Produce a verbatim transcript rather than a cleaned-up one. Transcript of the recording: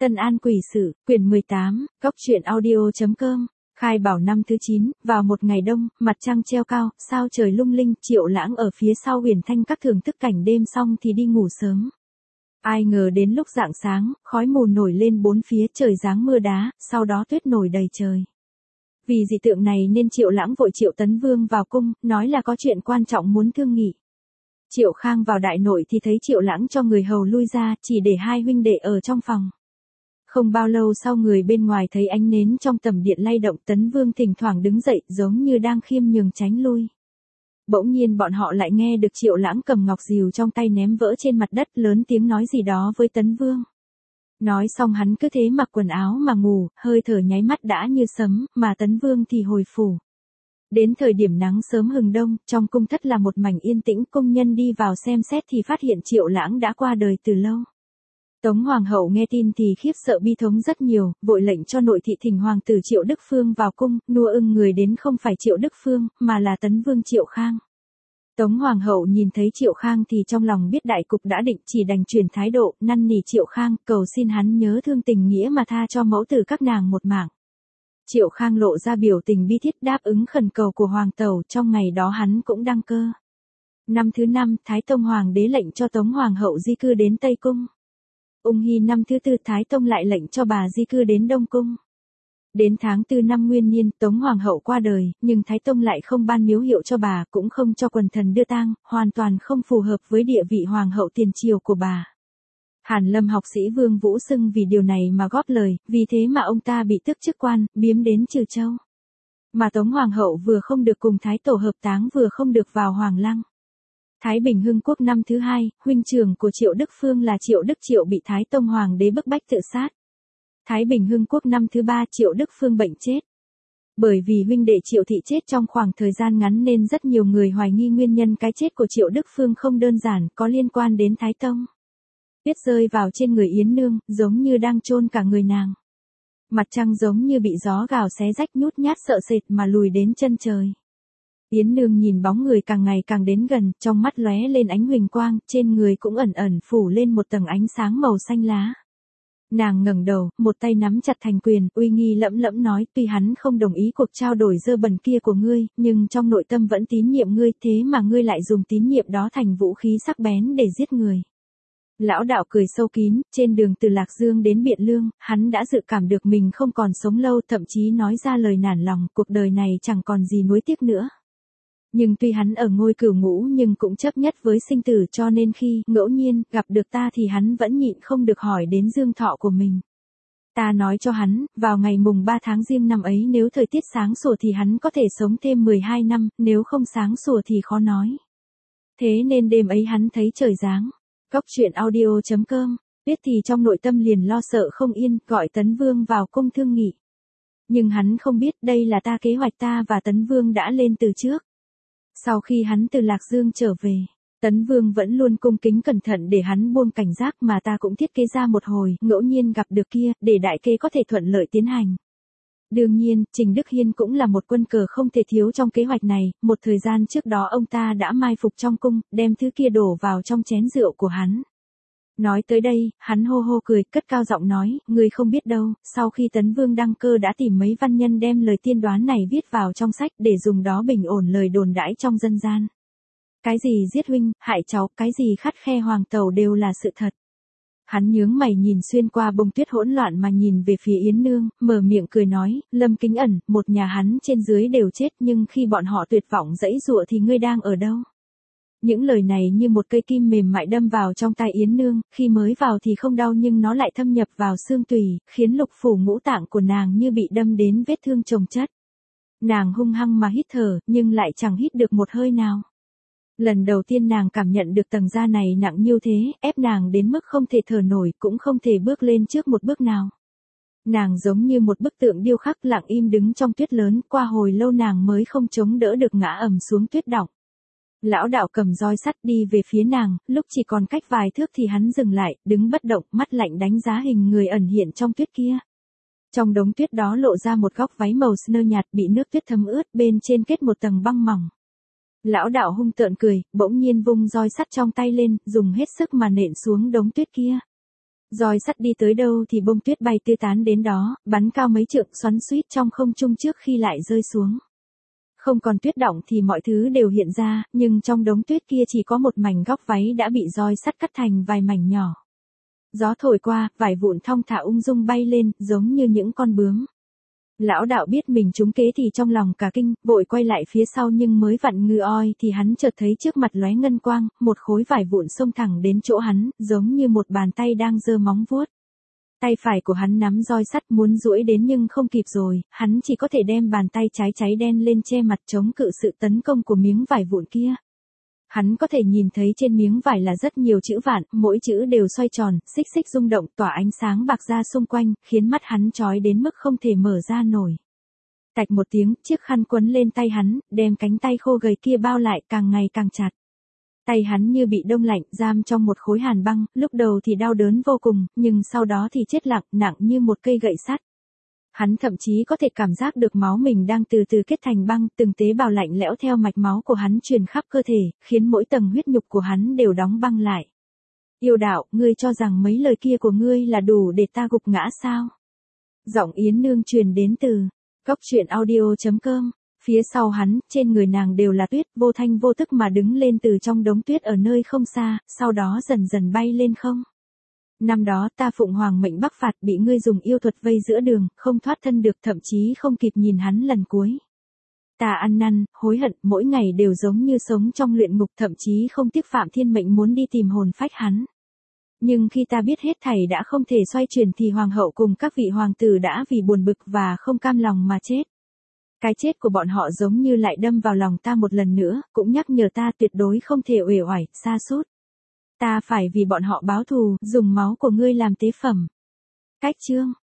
Tân An Quỷ Sự, quyển mười tám, góc truyện audio.com, khai bảo năm thứ chín, vào một ngày đông, mặt trăng treo cao, sao trời lung linh, Triệu Lãng ở phía sau Huyền Thanh các thưởng thức cảnh đêm xong thì đi ngủ sớm. Ai ngờ đến lúc rạng sáng, khói mù nổi lên bốn phía, trời giáng mưa đá, sau đó tuyết nổi đầy trời. Vì dị tượng này nên Triệu Lãng vội triệu Tấn Vương vào cung, nói là có chuyện quan trọng muốn thương nghị. Triệu Khang vào đại nội thì thấy Triệu Lãng cho người hầu lui ra, chỉ để hai huynh đệ ở trong phòng. Không bao lâu sau người bên ngoài thấy ánh nến trong tầm điện lay động, Tấn Vương thỉnh thoảng đứng dậy giống như đang khiêm nhường tránh lui. Bỗng nhiên bọn họ lại nghe được Triệu Lãng cầm ngọc dìu trong tay ném vỡ trên mặt đất, lớn tiếng nói gì đó với Tấn Vương. Nói xong hắn cứ thế mặc quần áo mà ngủ, hơi thở nháy mắt đã như sấm, mà Tấn Vương thì hồi phủ. Đến thời điểm nắng sớm hừng đông, trong cung thất là một mảnh yên tĩnh, công nhân đi vào xem xét thì phát hiện Triệu Lãng đã qua đời từ lâu. Tống Hoàng hậu nghe tin thì khiếp sợ bi thống rất nhiều, vội lệnh cho nội thị thỉnh hoàng tử Triệu Đức Phương vào cung, nua ưng người đến không phải Triệu Đức Phương, mà là Tấn Vương Triệu Khang. Tống Hoàng hậu nhìn thấy Triệu Khang thì trong lòng biết đại cục đã định, chỉ đành chuyển thái độ, năn nỉ Triệu Khang, cầu xin hắn nhớ thương tình nghĩa mà tha cho mẫu tử các nàng một mạng. Triệu Khang lộ ra biểu tình bi thiết đáp ứng khẩn cầu của hoàng tẩu, trong ngày đó hắn cũng đăng cơ. Năm thứ năm, Thái Tông Hoàng đế lệnh cho Tống Hoàng hậu di cư đến Tây Cung. Ung Hy năm thứ tư, Thái Tông lại lệnh cho bà di cư đến Đông Cung. Đến tháng tư năm Nguyên Niên, Tống Hoàng hậu qua đời, nhưng Thái Tông lại không ban miếu hiệu cho bà, cũng không cho quần thần đưa tang, hoàn toàn không phù hợp với địa vị hoàng hậu tiền triều của bà. Hàn Lâm học sĩ Vương Vũ Sưng vì điều này mà góp lời, vì thế mà ông ta bị tước chức quan, biếm đến Trừ Châu. Mà Tống Hoàng hậu vừa không được cùng Thái Tổ hợp táng, vừa không được vào Hoàng Lăng. Thái Bình Hưng Quốc năm thứ hai, huynh trưởng của Triệu Đức Phương là Triệu Đức Triệu bị Thái Tông Hoàng đế bức bách tự sát. Thái Bình Hưng Quốc năm thứ ba, Triệu Đức Phương bệnh chết. Bởi vì huynh đệ Triệu Thị chết trong khoảng thời gian ngắn nên rất nhiều người hoài nghi nguyên nhân cái chết của Triệu Đức Phương không đơn giản, có liên quan đến Thái Tông. Tuyết rơi vào trên người Yến Nương, giống như đang chôn cả người nàng. Mặt trăng giống như bị gió gào xé rách, nhút nhát sợ sệt mà lùi đến chân trời. Yến Nương nhìn bóng người càng ngày càng đến gần, trong mắt lóe lên ánh huỳnh quang, trên người cũng ẩn ẩn phủ lên một tầng ánh sáng màu xanh lá. Nàng ngẩng đầu, một tay nắm chặt thành quyền, uy nghi lẫm lẫm nói, tuy hắn không đồng ý cuộc trao đổi dơ bẩn kia của ngươi, nhưng trong nội tâm vẫn tín nhiệm ngươi, thế mà ngươi lại dùng tín nhiệm đó thành vũ khí sắc bén để giết người. Lão đạo cười sâu kín, trên đường từ Lạc Dương đến Biện Lương, hắn đã dự cảm được mình không còn sống lâu, thậm chí nói ra lời nản lòng, cuộc đời này chẳng còn gì nuối tiếc nữa. Nhưng tuy hắn ở ngôi cửu ngũ nhưng cũng chấp nhất với sinh tử, cho nên khi ngẫu nhiên gặp được ta thì hắn vẫn nhịn không được hỏi đến dương thọ của mình. Ta nói cho hắn, vào ngày mùng ba tháng Giêng năm ấy nếu thời tiết sáng sủa thì hắn có thể sống thêm mười hai năm, nếu không sáng sủa thì khó nói. Thế nên đêm ấy hắn thấy trời giáng. Góc truyện audio.com, biết thì trong nội tâm liền lo sợ không yên, gọi Tấn Vương vào cung thương nghị. Nhưng hắn không biết đây là ta kế hoạch, ta và Tấn Vương đã lên từ trước. Sau khi hắn từ Lạc Dương trở về, Tấn Vương vẫn luôn cung kính cẩn thận để hắn buông cảnh giác, mà ta cũng thiết kế ra một hồi, ngẫu nhiên gặp được kia, để đại kế có thể thuận lợi tiến hành. Đương nhiên, Trình Đức Hiên cũng là một quân cờ không thể thiếu trong kế hoạch này, một thời gian trước đó ông ta đã mai phục trong cung, đem thứ kia đổ vào trong chén rượu của hắn. Nói tới đây, hắn hô hô cười, cất cao giọng nói, ngươi không biết đâu, sau khi Tấn Vương đăng cơ đã tìm mấy văn nhân đem lời tiên đoán này viết vào trong sách để dùng đó bình ổn lời đồn đãi trong dân gian. Cái gì giết huynh, hại cháu, cái gì khắt khe hoàng tẩu đều là sự thật. Hắn nhướng mày nhìn xuyên qua bông tuyết hỗn loạn mà nhìn về phía Yến Nương, mở miệng cười nói, Lâm Kính Ẩn, một nhà hắn trên dưới đều chết, nhưng khi bọn họ tuyệt vọng giãy giụa thì ngươi đang ở đâu? Những lời này như một cây kim mềm mại đâm vào trong tai Yến Nương, khi mới vào thì không đau nhưng nó lại thâm nhập vào xương tủy, khiến lục phủ ngũ tạng của nàng như bị đâm đến vết thương chồng chất. Nàng hung hăng mà hít thở, nhưng lại chẳng hít được một hơi nào. Lần đầu tiên nàng cảm nhận được tầng da này nặng như thế, ép nàng đến mức không thể thở nổi, cũng không thể bước lên trước một bước nào. Nàng giống như một bức tượng điêu khắc lặng im đứng trong tuyết lớn, qua hồi lâu nàng mới không chống đỡ được ngã ầm xuống tuyết đọng. Lão đạo cầm roi sắt đi về phía nàng, lúc chỉ còn cách vài thước thì hắn dừng lại, đứng bất động, mắt lạnh đánh giá hình người ẩn hiện trong tuyết kia. Trong đống tuyết đó lộ ra một góc váy màu snow nhạt bị nước tuyết thấm ướt, bên trên kết một tầng băng mỏng. Lão đạo hung tợn cười, bỗng nhiên vung roi sắt trong tay lên, dùng hết sức mà nện xuống đống tuyết kia. Roi sắt đi tới đâu thì bông tuyết bay tứ tán đến đó, bắn cao mấy trượng xoắn xuýt trong không trung trước khi lại rơi xuống. Không còn tuyết đọng thì mọi thứ đều hiện ra, nhưng trong đống tuyết kia chỉ có một mảnh góc váy đã bị roi sắt cắt thành vài mảnh nhỏ. Gió thổi qua, vải vụn thong thả ung dung bay lên, giống như những con bướm. Lão đạo biết mình trúng kế thì trong lòng cả kinh, vội quay lại phía sau nhưng mới vặn ngư oi thì hắn chợt thấy trước mặt lóe ngân quang, một khối vải vụn xông thẳng đến chỗ hắn, giống như một bàn tay đang giơ móng vuốt. Tay phải của hắn nắm roi sắt muốn duỗi đến nhưng không kịp rồi, hắn chỉ có thể đem bàn tay trái cháy đen lên che mặt chống cự sự tấn công của miếng vải vụn kia. Hắn có thể nhìn thấy trên miếng vải là rất nhiều chữ vạn, mỗi chữ đều xoay tròn, xích xích rung động, tỏa ánh sáng bạc ra xung quanh, khiến mắt hắn chói đến mức không thể mở ra nổi. Tạch một tiếng, chiếc khăn quấn lên tay hắn, đem cánh tay khô gầy kia bao lại càng ngày càng chặt. Tay hắn như bị đông lạnh, giam trong một khối hàn băng, lúc đầu thì đau đớn vô cùng, nhưng sau đó thì chết lặng, nặng như một cây gậy sắt. Hắn thậm chí có thể cảm giác được máu mình đang từ từ kết thành băng, từng tế bào lạnh lẽo theo mạch máu của hắn truyền khắp cơ thể, khiến mỗi tầng huyết nhục của hắn đều đóng băng lại. Yêu đạo, ngươi cho rằng mấy lời kia của ngươi là đủ để ta gục ngã sao? Giọng Yến Nương truyền đến từ Cốc Truyện Audio chấm com. Phía sau hắn, trên người nàng đều là tuyết, vô thanh vô tức mà đứng lên từ trong đống tuyết ở nơi không xa, sau đó dần dần bay lên không. Năm đó ta phụng hoàng mệnh bắc phạt, bị ngươi dùng yêu thuật vây giữa đường, không thoát thân được, thậm chí không kịp nhìn hắn lần cuối. Ta ăn năn, hối hận, mỗi ngày đều giống như sống trong luyện ngục, thậm chí không tiếc phạm thiên mệnh muốn đi tìm hồn phách hắn. Nhưng khi ta biết hết thảy đã không thể xoay chuyển thì hoàng hậu cùng các vị hoàng tử đã vì buồn bực và không cam lòng mà chết. Cái chết của bọn họ giống như lại đâm vào lòng ta một lần nữa, cũng nhắc nhở ta tuyệt đối không thể uể oải, sa sút. Ta phải vì bọn họ báo thù, dùng máu của ngươi làm tế phẩm. Cách chương